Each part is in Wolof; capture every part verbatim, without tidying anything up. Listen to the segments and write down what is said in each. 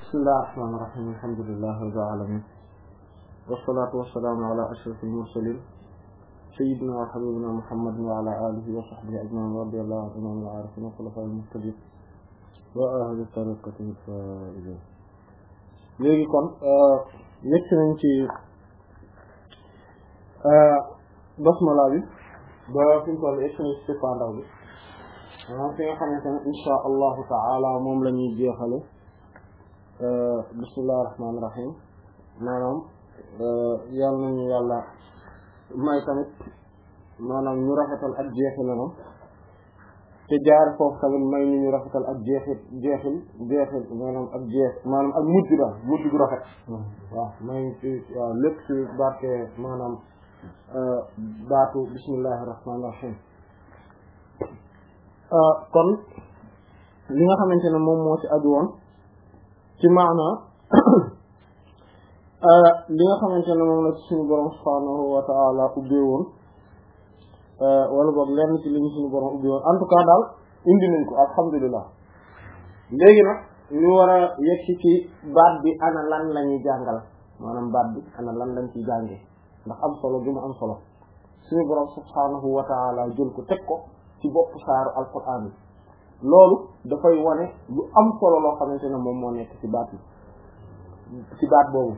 bismillahir rahmanir rahim alhamdulillahi rabbil alamin wassalatu wassalamu ala ashrafil mursalin sayyidina wa habibina muhammadin wa ala alihi wa sahbihi ajma'in radiyallahu anhum wa arifin wa khulafa'il muhtadin wa ahli tariqatihi al-faa'izin. léegi kon yegg nañ ci basmala bi ba fi mu toll yegg nañ ci sëppaandaw bi maanaam fi nga xamante ne insha allahu taala moom la ñuy jeexale bismillahir rahmanir rahim maanaam yal nañu yàlla may tamit maanaam ñu rafetal ak jeexilanam te jaar foofu tamit may ñu ñu rafetal ak jeexit jeexil jeexil maanaam ak jeex maanaam ak mujj daal mujj gu rafet waaw may ci waaw lépp ci barke maanaam baatu bismillahir rahmanir rahim. kon li nga xamante ne moom moo ci aju woon ci maana li nga xamante ne moom la ci suñu borom subhaanahu wa ta'ala ubbee woon wala boog lenn ci li ñu suñu borom ubbee woon en tout cas daal indi nañ ko alhamdulilah. léegi nag ñu war a yegg ci baat bi ana lan la ñuy jàngal maanaam baat bi ana lan lañ ciy jàngee ndax am solo gi mu am solo suñu borom subhaanahu wa ta'ala jël ko teg ko ci bopp saaru alquran bi loolu dafay wane lu am solo loo xamante ne moom moo nekk ci baat bi ci baat boobu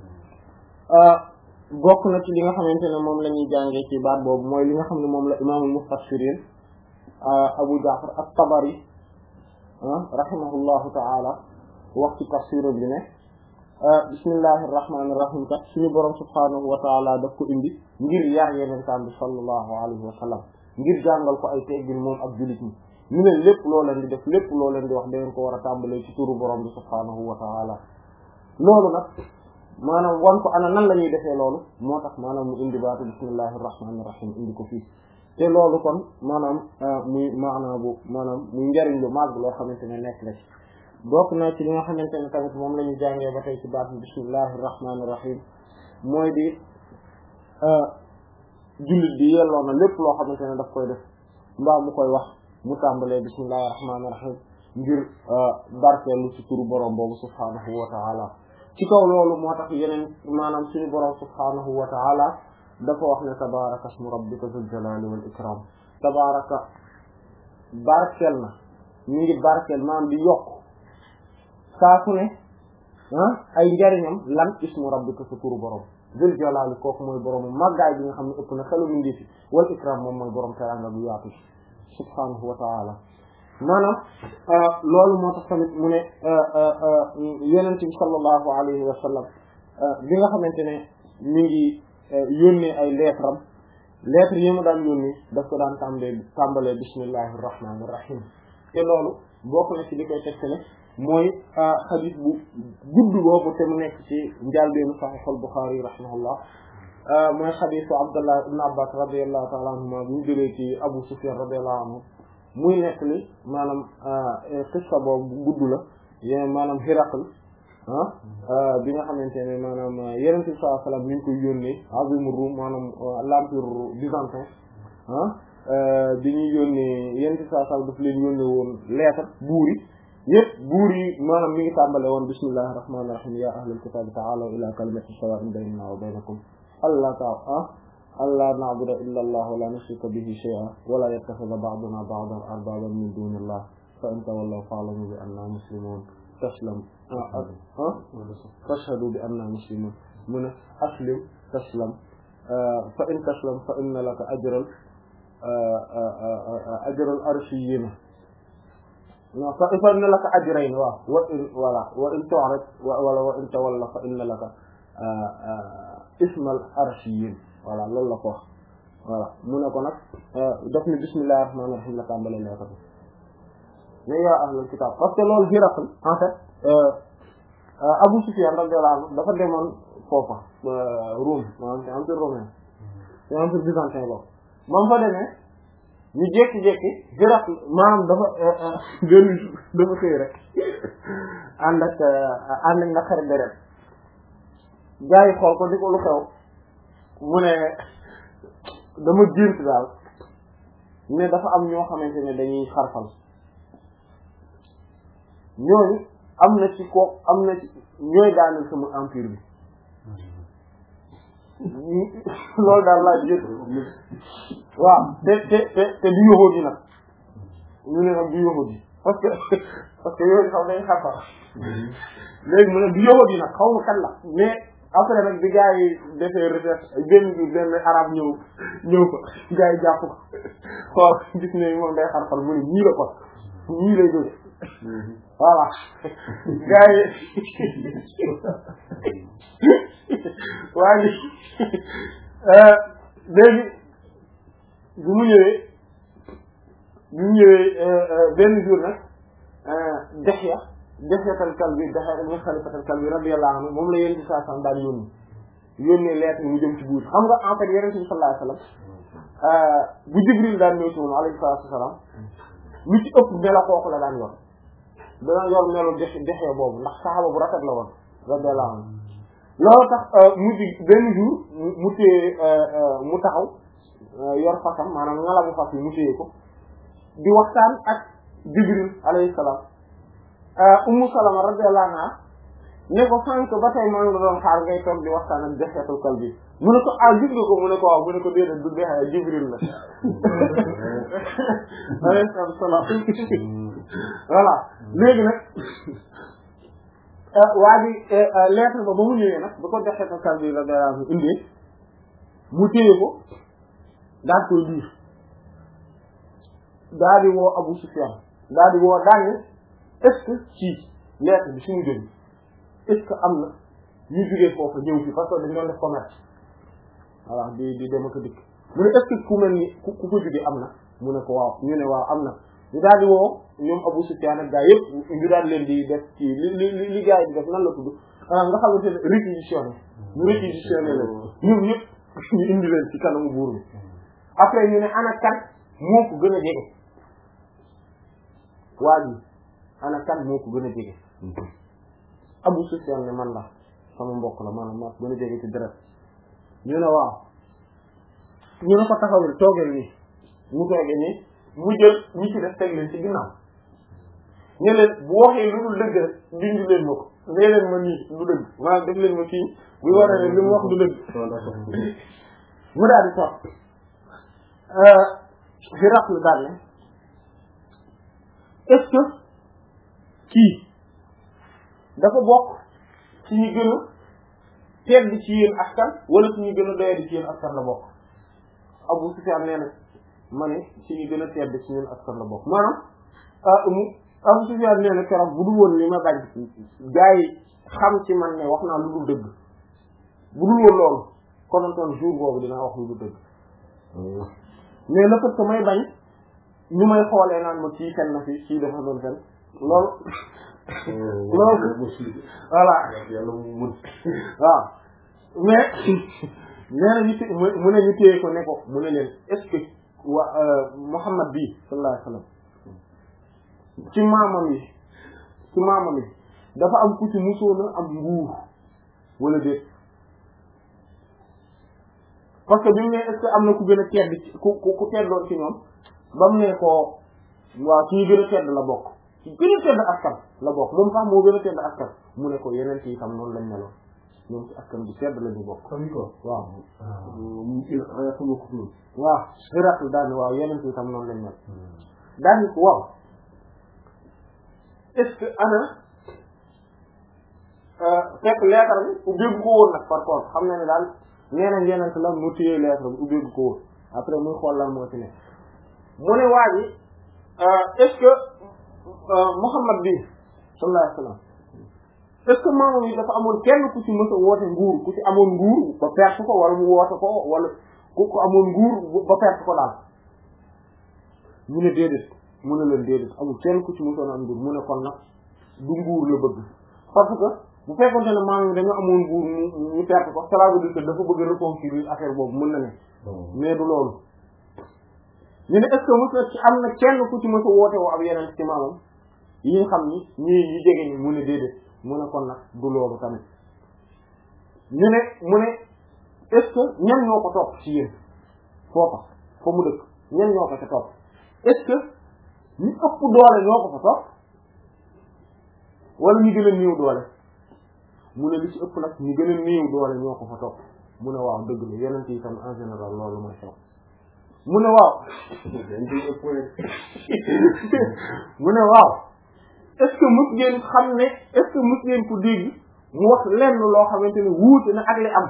bokk na ci li nga xamante ne moom la ñuy jàngee ci baat boobu mooy li nga xam ne moom la imaamul mufassirin Abu Ja'far at-Tabari rahimahullahu ta'ala wax ci tafsiram bi ne bismillahir rahmanir rahim kat suñu borom subhanahu wa ta'ala daf ko indi ngir yar yenentaan bi sallallahu alayhi wa sallam ngir jàngal ko ay teggin moom ak jullit ñi ñu ne lépp loo leen di def lépp loo leen di wax da ngeen ko war a tàmbalee ci turu borom bi subhaanahu wa ta'ala loolu nag maanaam wan ko ana nan la ñuy defee loolu moo tax maanaam mu indi baatu bismillahir rahmanir rahim indi ko fii te loolu kon maanaam muy maanaam bu maanaam muy njariñ lu màgg loo xamante ne nekk la ci bokk na ci li nga xamante ne tamit moom la ñu jàngee ba tey ci baatu bismillahir rahmanir rahim mooy di jullit bi yelloo na lépp loo xamante ne daf koy def mbaa mu koy wax mu tàmbalee bismillahir rahmanir rahim ngir barkeelu ci turu borom boobu subhaanahu wa ta'ala. ci kaw loolu moo tax yeneen maanaam suñu borom subhaanahu wa ta'ala dafa wax ne tabaraka ismu rabbika zul jalali wal ikram tabaraka barkeel na ñu ngi barkeel maanaam di yokk saa su ne ay njariñam lan ismu rabbika sa turu borom zul jalali kooku mooy borom màggaay bi nga xam ne ëpp na xelu mu ndeefi wal ikram moom mooy borom teranga bu yaatu subhaanahu wa ta'ala. maanaam loolu moo tax tamit mu ne yonent bi sallallahu alayhi wa sallam bi nga xamante ne mi ngi yónnee ay lettre am lettre yi mu daan yónnee daf ko daan tàmbalee tàmbalee bismillahir rahmanir rahim te loolu bokk na ci li koy tegtale mooy xadis bu gudd boobu te mu nekk ci njàlbeenu Sahih al-Bukhari rahimahullah mooy xadisu Abdullah ibn Abbas radiyallahu ta'ala anhuma bu ñu jëlee ci Abu Sufyan radiyallahu anhu muy nekk li maanaam qissa boobu bu gudd la yéen maanaam Hiraql bi nga xamante ne maanaam Yonent bi sallallahu alayhi wa sallam mi ngi koy yónnee Azim Rum maanaam l'empire byzantin bi ñuy yónnee Yonent bi sallallahu alayhi wa sallam daf leen yónnee woon lettre buur yi yëpp buur yi maanaam mi ngi tàmbale woon bismillahir rahmanir rahim ya ahlal kitabi ta'alaw ila kalimatin sawa'in baynana wa baynakum alla ta'a alla na'budu illa Allah wa la nushrika bihi shay'an wa la yattakhidha ba'duna ba'dan arbaban min dunillah fa in tawallaw fa'lamu bi anna muslimun taslam tashhadu bi anna muslimun mun aslim taslam fa in taslam fa inna laka ajral ajral arshiyyin non fa inna laka ajrayn waaw wa in wala wa in tu'rid wala wa in tawalla fa inna laka ismal arshiyyin voilà loolu la ko wax voilà mu ne ko nag daf ni bismillahir rahmanir rahim la tàmbale leeta bi mais yaa ahlul kitab parce que loolu Hiraql en fait Abu Sufyan radiyallahu anhu dafa demoon foofa Rome maanaam c'est empire romain c'est empire byzantin boobu moom fa demee ñu jékki-jékki Hiraql maanaam dafa benn dafa xëy rek ànd ak ànd ak naqari deret gaa yi xool ko di ko lu xew mu ne dama gént daal ne dafa am ñoo xamante ne dañuy xarfal ñooñu am na ci ko am na ci ñooy daaneel sama empire bi loolu daal laa jël waaw te te te te du yóbbu ji nag ñu ne nag du yóbbu ji parce que parce que yooyu sax day xaar léegi mu ne du yóbbu ji nag xaw ma kan la mais après nag bi gars yi defee recherche benn bi benn arab ñëw ñëw ko gars yi jàpp ko xool gis ne moom day xar-xar mu ne ñii la ko ñii lay jóge voilà gars yi waaye léegi bi mu ñëwee bi mu ñëwee benn jour nag Dihya Dihyatul Kalbi Dihya ibn Khalifatul Kalbi radiyallahu anhu moom la yéen ci saa sam daan yónni yónnee lettre mu jëm ci buur xam nga en fait yonent bi sallallahu alayhi wasallam bu Jibril daan ñëw ci moom alayhi salaatu wasalaam lu ci ëpp melo kooku la daan yor dana yor melo Dihya Dihya boobu ndax saxaaba bu rafet la woon radiyallahu anhu loolu tax mujj benn jour mu téye mu taxaw yor fasam maanaam ngalabu fas yi mu téye ko di waxtaan ak Jibril alayhi salaam Ummu Salama radiyallahu anha ne ko sànq ba tey maa ngi doon xaar ngay toog di waxtaan ak Dihyatul Kalbi mu ne ko ah gis nga ko mu ne ko waaw mu ne ko déedéet du Dihya Jibril la alayhi salaam voilà léegi nag waa ji lettre ba ba mu ñëwee nag ba ko Dihyatul Kalbi radiyallahu anhu indee mu téye ko daal koy liir daal di woo Abu Sufyan daal di woo daal ne est-ce que ci lettre bi suñu jóge est-ce que am na ñu jógee foofu ñëw fi parce que dañu doon def commerce voilà di di dem ak dikk mu ne est-ce que ku mel ni ku ku ko jógee am na mu ne ko waaw ñu ne waaw am na ñu daal di woo ñoom Abu Sufyan ak gaa yëpp ñu daal leen di def ci li li li gaa yi di def nan la tudd nga xamante ne réquisitionné ñu réquisitionné leen ñoom ñëpp ñu indi leen ci kanamu buur bi après ñu ne ana kan moo ko gën a jege waa ji ana kan moo ko gën a jege Abu Sufyan ne man la sama mbokk la maanaam maa ko gën a jege ci deret ñu ne waaw ñu ne ko taxawal toogeel nii mu toogee nii mu jël ñi ci def teg leen ci ginnaaw ne leen bu waxee lu dul dëgg rek dindi leen ma ko nee leen ma nii du dëgg maanaam def leen ma fii bu war a ne li mu wax du dëgg mu daal di toog Hiraql daal ne est-ce que kii dafa bokk ci ñu gën a tedd ci yéen askan wala ci ñu gën a doyadi ci yéen askan la bokk Abu Sufyan nee na ma ne ci ñu gën a tedd ci yéen askan la bokk maanaam Abu Sufyan nee na keroog bu dul woon li ma bañ gaa yi xam ci man ne wax naa lu dul dëgg bu dul woon loolu konontoon jour boobu dinaa wax lu dul dëgg mais le fait que may bañ ñu may xoolee naan ma kii fen na fi kii dafa doon fen loolu loolu voilà waaw mais nee na ñu té mu ne ñu téye ko ne ko mu ne leen est-ce que wa Muhammad bi sallallahu alayhi wasallam ci maamam yi ci maamam yi dafa am ku ci musoona am nguur wala déet parce que bi mu ne est-ce que am na ku gën a tedd ku ku teddoon ci ñoom ba mu ne ko waaw ci ñu gën a tedd la bokk ci gën a tedd askan la bokk moom sax moo gën a tedd askan mu ne ko yeneen ci itam noonu lañ meloon ñoom ci askan bu tedd la ñu bokk waaw waaw Hiraql daal ni waaw yeneen ci itam noonu lañ mel daal ni ko waaw est-ce que ana fekk lettre bi ubbeegu ko woon nag par contre xam na ne daal nee nañ yeneen la mu téye lettre bi ubbeegu ko woon après muy xool lan moo ci ne mu ne waa ji est-ce que Muhammad bi sallallahu alayhi wasallam est-ce que maamam yi dafa amoon kenn ku ci mës a woote nguur ku ci amoon nguur ba perte ko wala mu woote ko wala ku ko amoon nguur ba perte ko daal mu ne déedéet mu ne leen déedéet amul kenn ku ci mësoon am nguur mu ne kon nag du nguur la bëgg parce que bu fekkonte ne maamam yi dañoo amoon nguur mu ñu perte ko cela veut dire que dafa bëgg reconquérir affaire boobu mën na ne mais du loolu ñu ne est-ce que mos na ci am na kenn ku ci mos a woote woo ab yeneen ci maamam yi nga xam ni ñii yi jege ni mu ne déedéet mu ne kon nag du loolu tamit ñu ne mu ne est-ce que ñan ñoo ko topp ci yéen foofa fa mu dëkk ñan ñoo ko ca topp est-ce que ñu ëpp doole ñoo ko fa topp wala ñu gën a néew doole mu ne li ci ëpp nag ñu gën a néew doole ñoo ko fa topp mu ne waaw dëgg la yeneen yi tam en général loolu mooy xew mu ne waaw mu ne waaw est-ce que mës ngeen xam ne est-ce que mës ngeen ko dégg mu wax lenn loo xamante ne wuute na ak li am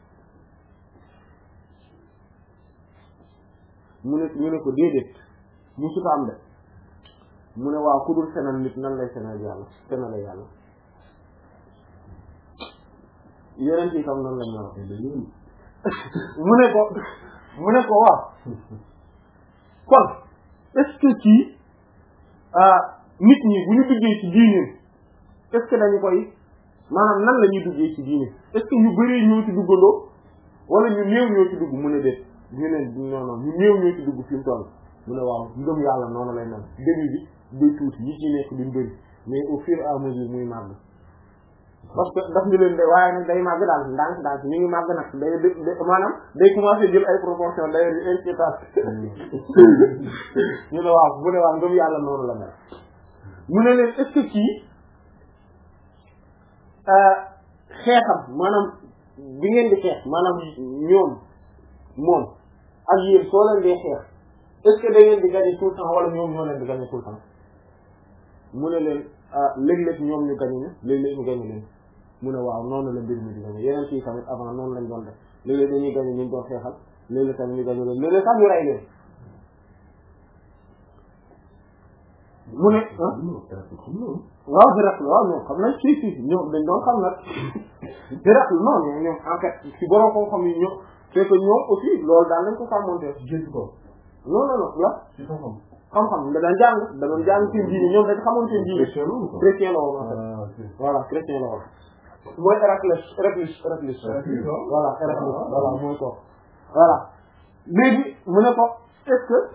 mu ne ñu ne ko déedéet musuta am de mu ne waaw ku dul fenal nit nan lay fenal yàlla fenale yàlla yeneen yi tam nan lañ ñoo mu ne ko mu ne ko waaw kon est-ce que ci nit ñi bu ñu duggee ci diine est-ce que dañu koy maanaam nan la ñuy duggee ci diine est-ce que ñu bari ñoo ci duggandoo wala ñu néew ñoo ci dugg mu ne déet ñu ne non non ñu néew ñoo ci dugg fi mu toll mu ne waaw ngëm yàlla noonu lay mel début bi day tuuti yi ci nekk duñ bëri mais au fur et à mesure muy màgg parce que daf ñu leen de waaye nag day màgg daal ndànk ndànk ñu ngi màgg nag day day maanaam day commencer jël ay proportion day inquiétante ñu ne waaw mu ne waaw ngëm yàlla noonu la mel mu ne leen est-ce que kii xeexam maanaam bi ngeen di xeex maanaam ñoom moom ak yéen soo leen dee xeex est-ce que da ngeen di gagner tout le temps wala ñoom ñoo leen di gagner tout le temps mu ne leen léeg-léeg ñoom ñu gagner ñu léeg-léeg ñu gagner leen mu ne waaw noonu la mbir mi di gagner yeneen fii tamit avant noonu lañ doon def léeg-léeg dañuy gagner ñu doon xeexal léeg-léeg tamit ñu gagner leen léeg-léeg sax ñu rey leen mu ne waaw Héracle waaw ñoom xam nañ si si ñoom dañ doon xam nag Héracle non ñoom ñoom en fait si borom xam-xam yi ñoom c'est que ñoom aussi loolu daal nañ ko sàmmonte jënd ko non non non la ci xam-xam xam-xam da daan jàng da doon jàng seen diine ñoom dañ xamoon seen diine chrétien la woon en fait voilà chrétien la woon mooy Héraclès Héraclès Héraclès voilà Héraclès voilà mooy ko voilà léegi mu ne ko est-ce que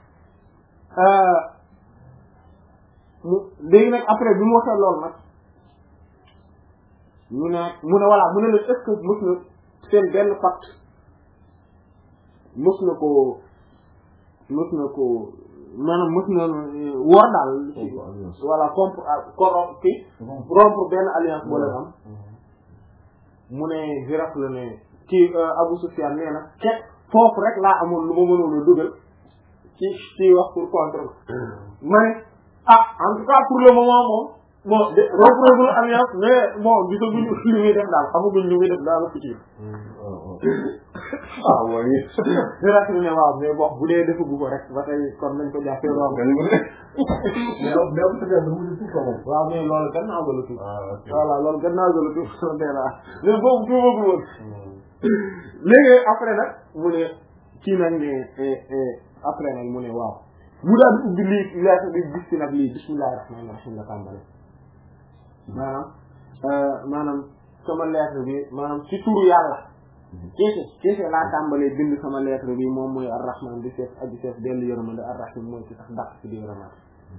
mu léegi nag après bi mu waxee loolu nag mu ne mu ne voilà mu ne leen est-ce que mës na seen benn pacte mës na ko mës na ko maanaam mës na wor daal voilà compre corrompre ki rompre benn alliance boo leen am mu ne Héracle ne ci Abou Soufiane nee na ke foofu rek laa amoon lu ma mënoon a dugal ci ci wax pour contre ma ne ah en tout cas pour le moment moom bon de reprendre alliance mais bon gisaguñu li muy def daal xamaguñ li muy def daal la futur ah oui Héracle ne waaw mais bon bu dee defagu ko rek ba tey kon nañ ko jàppee loolu waaw mais loolu gannaaw ga la tuub voilà loolu gannaaw ga la tuub dena mais boobu tuubagu woon léegi après nag mu ne kii nag ne après nag mu ne waaw mu daal di ubbi lii lettre bi gis ci nag lii bismillahir rahmanir rahim la tàmbale maanaam maanaam sama lettre bi maanaam ci turu yàlla keese keese laa tàmbalee bind sama lettre bi moom mooy ar-rahman di seet aji seet dellu yërmande ar-rahim mooy ci tax dàq ci di yërmande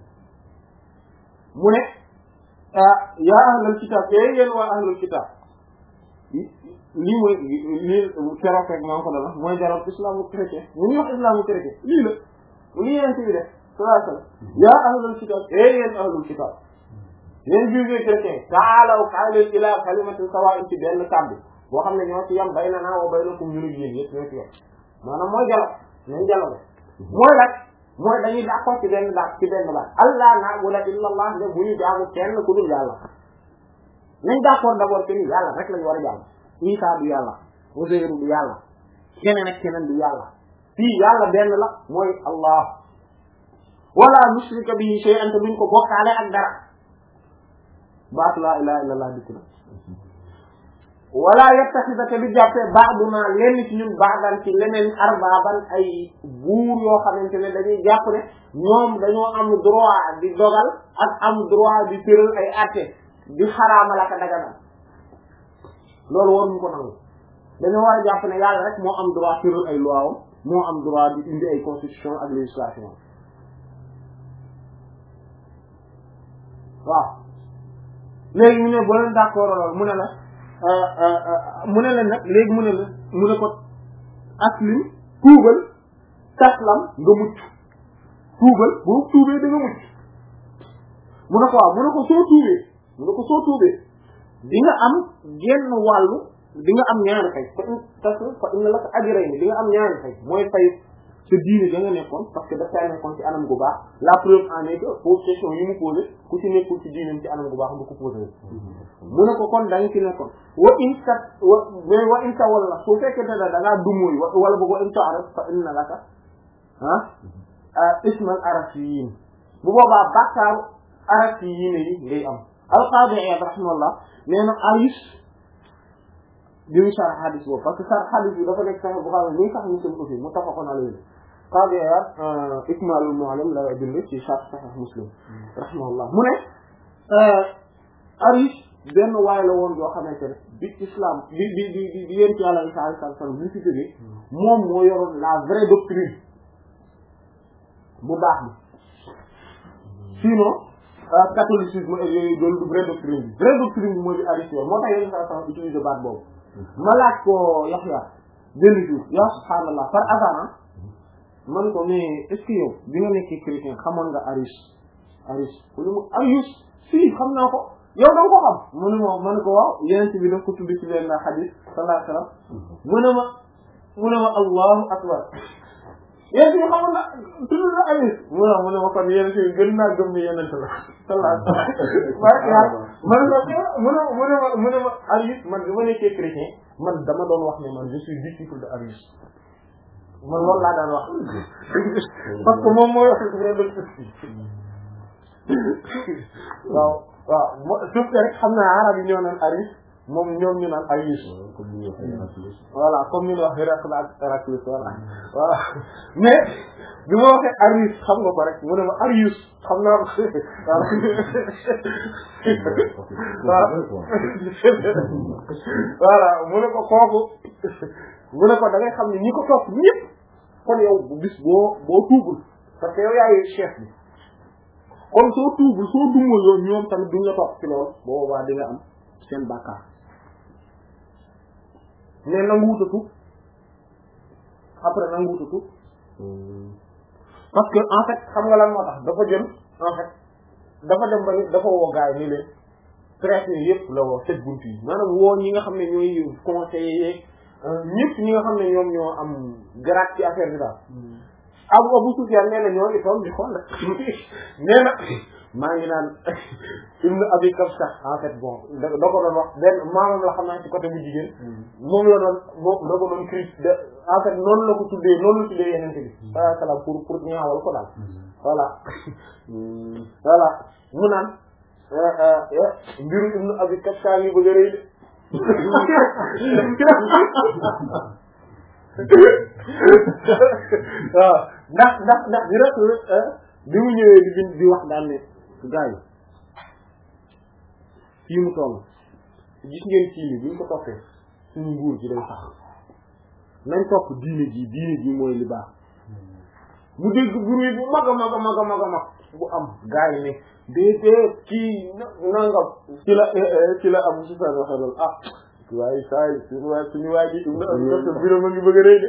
mu ne yaa ahlal kitab ee yéen waa ahlul kitab lii mooy lii keroog rek maa ko dala mooy jaroog islamu chrétien ñu ñuy wax islamu chrétien lii la lii yéen ci bi def sallallahu alayhi wa sallam yaa ahlul kitab ee yéen ahlul kitab yéen juge chrétien taalaw kaay leen ila kalimatin sawa'in ci benn kàddu boo xam ne ñoo ci yam baynana wa baynakum ñu nag yéen yëpp ñoo ci yam maanaam mooy jalo nañ jalo mooy nag mooy dañuy d'accord ci benn baat ci benn baat allah na'budu illa allah de bu ñu jaamu kenn ku dul yàlla nañ d'accord d'abord que ni yàlla rek lañu war a jaamu Isa du yàlla Uzayr du yàlla keneen ak keneen du yàlla fii yàlla benn la mooy allah wala nushrika bihi shay'an te duñ ko bokkaale ak dara baatu laa ilaha illa allah dikk na wala yattaxida te du jàppee ba'duna lenn ci ñun ba'dan ci leneen arbaaban ay buur yoo xamante ne dañuy jàpp ne ñoom dañoo am droit di dogal ak am droit di tëral ay àtte di xaraamal ak daganal loolu waruñu ko nangu dañoo war a jàpp ne yàlla rek moo am droit tëral ay loi am moo am droit di indi ay constitution ak législation waaw léegi mu ne boo leen d'accord loolu mu ne la mu ne leen nag léegi mu ne la mu ne ko aslim tuubal taslam nga mucc tuubal boo tuubee da nga mucc mu ne ko waaw mu ne ko soo tuubee mu ne ko soo tuubee di nga am genn wàllu di nga am ñaari fay fa parce que fa inna laka ajrayni di nga am ñaari fay mooy fay sa diine da nga nekkoon parce que daf kaa nekkoon ci anam gu baax la preuve en est que pour question yi mu posé ku ci nekkul ci diineem ci anam gu baax du ko posé mu ne ko kon da nga ci nekkoon wa in sa wa mais wa in sa wala su fekkee da da ngaa dumóoy wala boog wa in sa araf fa inna laka ah ismal arasiyin bu boobaa bàkkaaru arasiyin yi ngay am al-Qadi Iyad rahimahullah nee na ayis bi mu sar hadis boobu parce que sar hadis bi dafa nekk sax bu xam ne ni sax Muslim aussi muttafaqun alayhi Qadi Iyad Ikmalul Mu'allim la bind ci sharh Sahih Muslim rahimahullah mu ne ayis benn waay la woon yoo xamante ne bi islam bi bi bi bi yéen ci Yàlla Isa alayhi salaam bi fi jógee moom moo yoroon la vraie doctrine bu baax bi sinon catholicisme yooyu doon du vraie doctrine bi vraie doctrine bi mooy bi Aristote yor moo tax yéen saa saa utiliser baat boobu ma laaj ko Yaxya benn jour ya subhaanallah par hasard man ko mais est-ce que yow bi nga nekkee chrétien xamoon nga Arius Arius lu mu Arius si xam naa ko yow da nga ko xam mu ne ma ma ne ko waaw yeneen bi daf ko tudd ci benn hadith sallallahu alayhi wa sallam mu ne ma mu ne ma allahu akbar yéen bi xamoon na tudd na Arius mu ne mu ne ma kon yeneen bi gën naa gëm ni yeneen la sallallahu alayhi wa sallam man mu ne mu ne ma mu ne ma Arius man bi ma nekkee chrétien man dama doon wax ne man je suis disciple de Arius man loolu laa daan wax parce que moom mooy wax waaw waaw mo suuf rek xam naa arab yi ñoo naan Arius moom ñoom ñu naan Arius voilà comme ni ñu wax Héracle ak Héraclius voilà voilà mais bi ma waxee Arius xam nga ko rek mu ne ma Arius xam naa ko voilà mu ne ko kooku mu ne ko da ngay xam ne ñi ko topp ñëpp kon yow bu bis boo boo tuubul parce que yow yaay chef bi kon soo tuubul soo dumul yoon ñoom tamit duñ la topp ci loolu boobaa di nga am seen bàkkaar mais nangu wutatu après nangu wutatu parce que en fait xam nga lan moo tax dafa jëm en fait dafa dem ba dafa woo gaay ni leen presse yi yëpp la woo sept bunt yi maanaam woo ñi nga xam ne ñooy conseillers ñëpp ñi nga xam ne ñoom ñoo am grade ci affaire bi daal Abu Abu Sufyan nee na ñoo ngi toog di xool rek nee na maa ngi naan Ibn Abi Kabsha en fait bon da da ko doon wax benn maamam la xam naa ci côté bu jigéen moom la doon moom da ko doon cri de en fait noonu la ko tuddee noonu la tuddee yeneen bi sallallahu alayhi wasallam pour pour ñaawal ko daal voilà voilà mu naan mbiru Ibn Abi Kabsha ngi bëgg a rëy de waaw ndax ndax ndax di rek bi mu ñëwee di di wax daal ne gars yi fii mu toll gis ngeen kii ni buñ ko toppee suñu nguur gi day sax nañ topp diine ji diine ji mooy li baax mu dégg bruit bu mag a mag a mag a mag a mag bu am gars yi ne déedéet kii nangam ci la ci la am su fekkee waxee loolu ah waaye saa yi suñu waay suñu waay ji bureau ma ngi bëgg a rëy de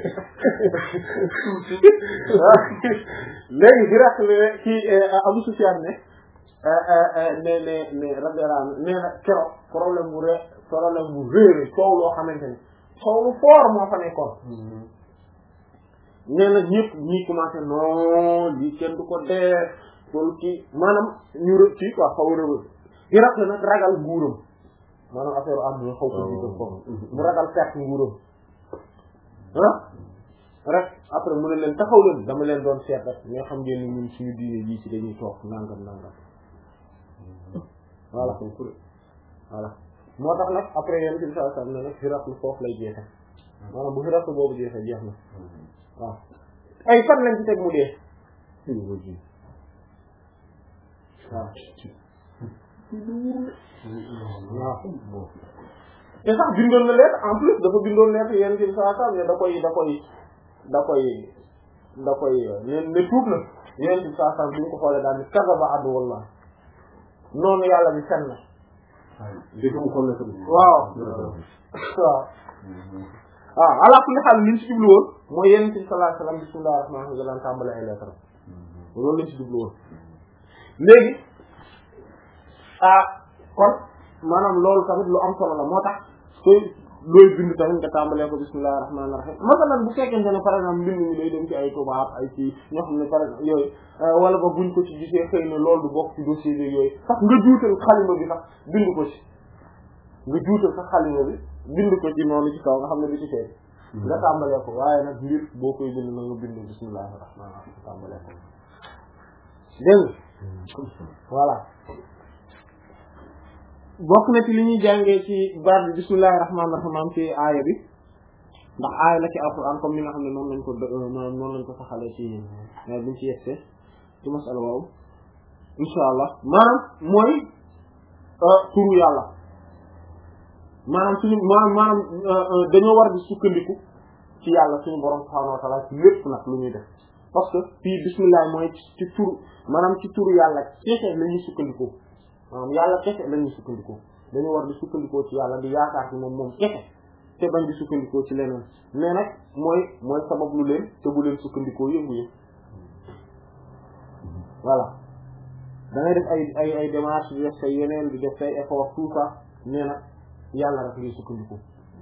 léegi di rek ne kii Abu Sufyan ne ne ne ne radiyallahu nee na keroog problème bu rëy problème bu rëy coow loo xamante ne coow lu fort moo fa nekkoon nee na ñëpp ñi commencé non lii kenn du ko dee loolu kii maanaam ñu rë kii quoi xaw rëbë di rek nag ragal nguuram maanaam affaire am na xaw ko jiital foofu mu ragal perte nguuram ah rek après mu ne leen taxaw leen dama leen doon seet rek mais xam ngeen ni ñun suñu diine ji ci dañuy toog nangam nangam voilà voilà moo tax nag après yéen ci saa saa ne nag Hiraql foofu lay jeexe maanaam bu Hiraql boobu jeexee jeex na waaw ay fan lañ ci teg mu dee waaw waaw te sax bindoon na lettre en plus dafa bindoon lettre yéen ci saa saa ne da koy da koy da koy da koy ne ne tuub na yéen ci saa saa bi ñu ko xoolee daal ni kazaba adu wallah noonu yàlla bi fen na waaw waaw waaw ala kulli xaal liñ ci jublu woon mooy yéen ci sallallahu alayhi wasallam bismillahir rahmanir rahim daan tàmbale ay lettre loolu lañ ci jublu woon léegi ah kon maanaam loolu tamit lu am solo la moo tax sooy looy bind tamit nga tàmbalee ko bismillahir rahmanir rahim masalan bu fekkente ne par exemple mbind mi day dem ci ay tubaab ay ci ñoo xam ne par exemple yooyu wala ba buñ ko ci gisee xëy na loolu du bokk ci dossier bi yooyu sax nga juutal xalima bi sax bind ko ci nga juutal sax xalima bi bind ko ci noonu ci kaw nga xam ne du ci fee nga tàmbalee ko waaye nag mbir boo koy bind na nga bind bismillahir rahmanir rahim tàmbalee ko dégg voilà bokk na ci li ñuy jàngee ci baat bi bismillahir rahmanir rahim ci aaya bi ndax aaya la ci alquran comme ni nga xam ne noonu lañ ko noonu lañ ko saxalee ci biñ ci yegsee ci masala boobu insha allah maanaam mooy turu yàlla maanaam suñu maanaam maanaam dañoo war di sukkandiku ci yàlla suñu borom subhanahu wa ta'ala ci lépp nag lu ñuy def parce que fii bismillah mooy ci turu maanaam ci turu yàlla kese la ñuy sukkandikoo maanaam yàlla kese la ñuy sukkandikoo dañu war di sukkandikoo ci yàlla di yaakaar ci moom moom kese te bañ di sukkandikoo ci leneen mais nag mooy mooy sabab lu leen te bu leen sukkandikoo yëngu yëpp voilà da ngay def ay ay ay démarches di def say yeneen di def say effort tout ça mais nag yàlla rek ngay sukkandikoo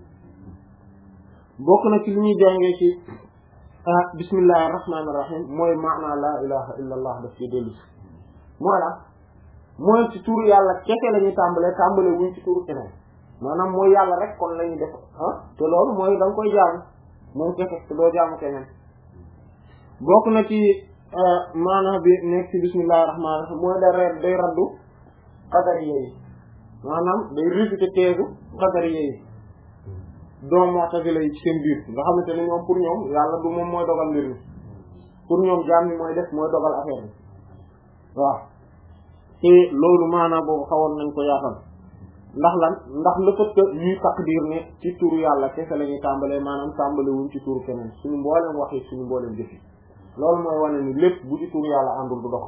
bokk na ci li ñuy jàngee ci ah bismillahir rahmanir rahim mooy maana la ilaha illa allah daf ci dellu si mooy la mooy ci turu yàlla kese la ñuy tàmbalee tàmbalee wuñ ci turu keneen maanaam mooy yàlla rek kon la ñuy def ah te loolu mooy da nga koy jaamu moom kese te doo jaamu keneen bokk na ci maanaam bi nekk ci bismillahir rahmanir rahim mooy da reet day raddu qadariya yi maanaam day réfuter teegu qadariya yi doom mu'tazila yi ci seen biir nga xamante ne ñoom pour ñoom yàlla du moom mooy dogal mbir mi pour ñoom jaam mi mooy def mooy dogal affaire bi waaw te loolu maanaam boobu xawoon nañ ko yaatal ndax lan ndax le fait que ñuy taqdir ne ci turu yàlla kese la ñuy tàmbalee maanaam tàmbale wuñ ci turu keneen suñu mbooleem wax yi suñu mbooleem jëf yi loolu mooy wane ni lépp bu ci turu yàlla àndul du dox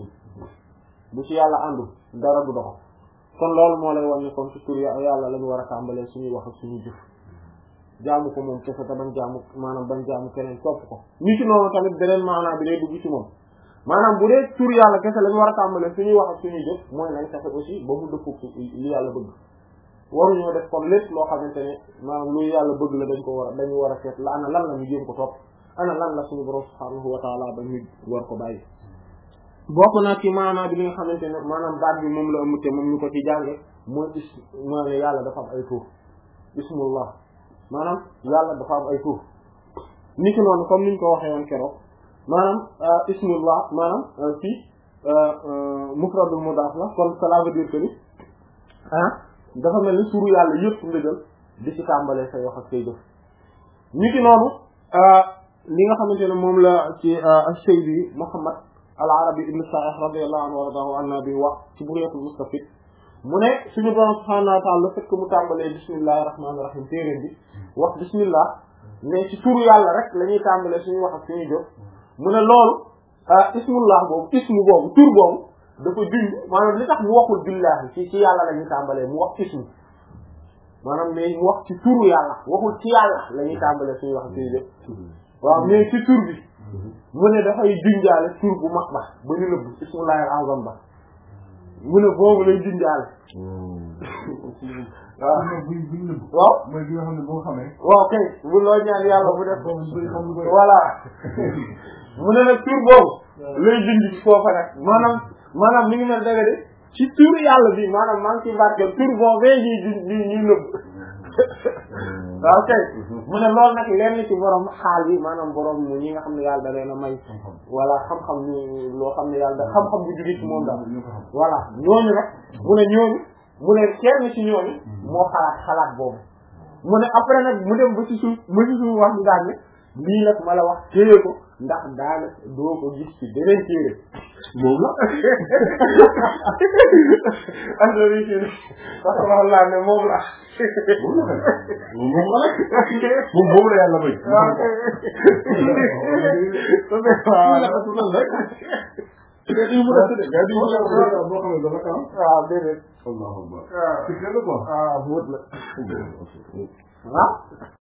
bu ci yàlla àndul dara du dox kon loolu moo lay wane kon ci turu yàlla la ñu war a tàmbalee suñuy wax ak suñuy jëf jaamu ko moom kese te bañ jaamu maanaam bañ jaamu keneen topp ko ni ci noonu tamit beneen maanaam bi day dugg ci moom maanaam bu dee tur yàlla kese lañu war a tàmbalee suñuy wax ak suñuy jëf mooy nañ fexe aussi ba mu dëppoo li yàlla bëgg waruñoo def kon lépp loo xamante ne maanaam lu yàlla bëgg la dañ ko war a dañu war a seet la ana lan la ñu jéem ko topp ana lan la suñu borom subhaanahu wa taala ba ñu war ko bàyyi bokk na ci maanaam bi li nga xamante ne maanaam baat bi moom la ëmb te moom ñu ko ci jànge mooy is mooy ne yàlla dafa am ay tur bismillah maanaam yàlla dafa am ay tur ni ki noonu comme niñ ko waxee woon keroog maanaam ismullah maanaam fii mufradul mudaaf la kon cela veut dire que ni ah dafa mel ni turu yàlla yëpp nga jël di ci tàmbalee say wax ak say jëf ni ki noonu li nga xamante ne moom la ci Sayyidi Muhammad al-Arabi ibn Sa'ih radiyallahu anhu wa radahu anna bi wax ci Bugyatul Mustafid mu ne suñu borom subhanahu wa ta'ala fekk mu tàmbalee bismillahir rahmanir rahim téeréen bi wax bismillah mais ci turu yàlla rek la ñuy tàmbalee suñu wax ak suñuy jëf mu ne loolu ismullah boobu ismu boobu tur boobu dafa junj maanaam li tax mu waxul billahi ci ci yàlla la ñuy tàmbalee mu wax ismu maanaam mais mu wax ci turu yàlla waxul ci yàlla la ñuy tàmbalee suñu wax ak suñuy jëf waaw mais ci tur bi mu ne dafay junjaale tur bu mag ba ba ñu nëbb ismullahil azam ba mu ne boobu lay junjaale waaw waaw mooy bi nga xam ne boo xamee waaw kay bu loo ñaan yàlla bu def voilà mu ne nag tur boobu lay junj ci foofa nag maanaam maanaam mi ngi mel dëgg de ci tur yàlla bi maanaam maa ngi ci barkeel tur boobu ñuy ñuy ñuy nëbb waaw kay mu ne loolu nag lenn ci borom xaal bi maanaam borom mu ñi nga xam ne yàlla da leen a may voilà xam-xam ni loo xam ne yàlla da xam-xam bu jóge ci moom daal voilà ñooñu nag mu ne ñooñu mu ne kenn ci ñooñu moo xalaat xalaat boobu mu ne après nag mu dem ba ci suuf ba ci suuf wax bi daal ne lii nag ma la wax téye ko ndax daana doo ko gis ci beneen téere moom la andori wax laa ne moom la moom la moom la moom boobu la yàlla may waaw déedéet Allahu akbar. waaw wóot la waaw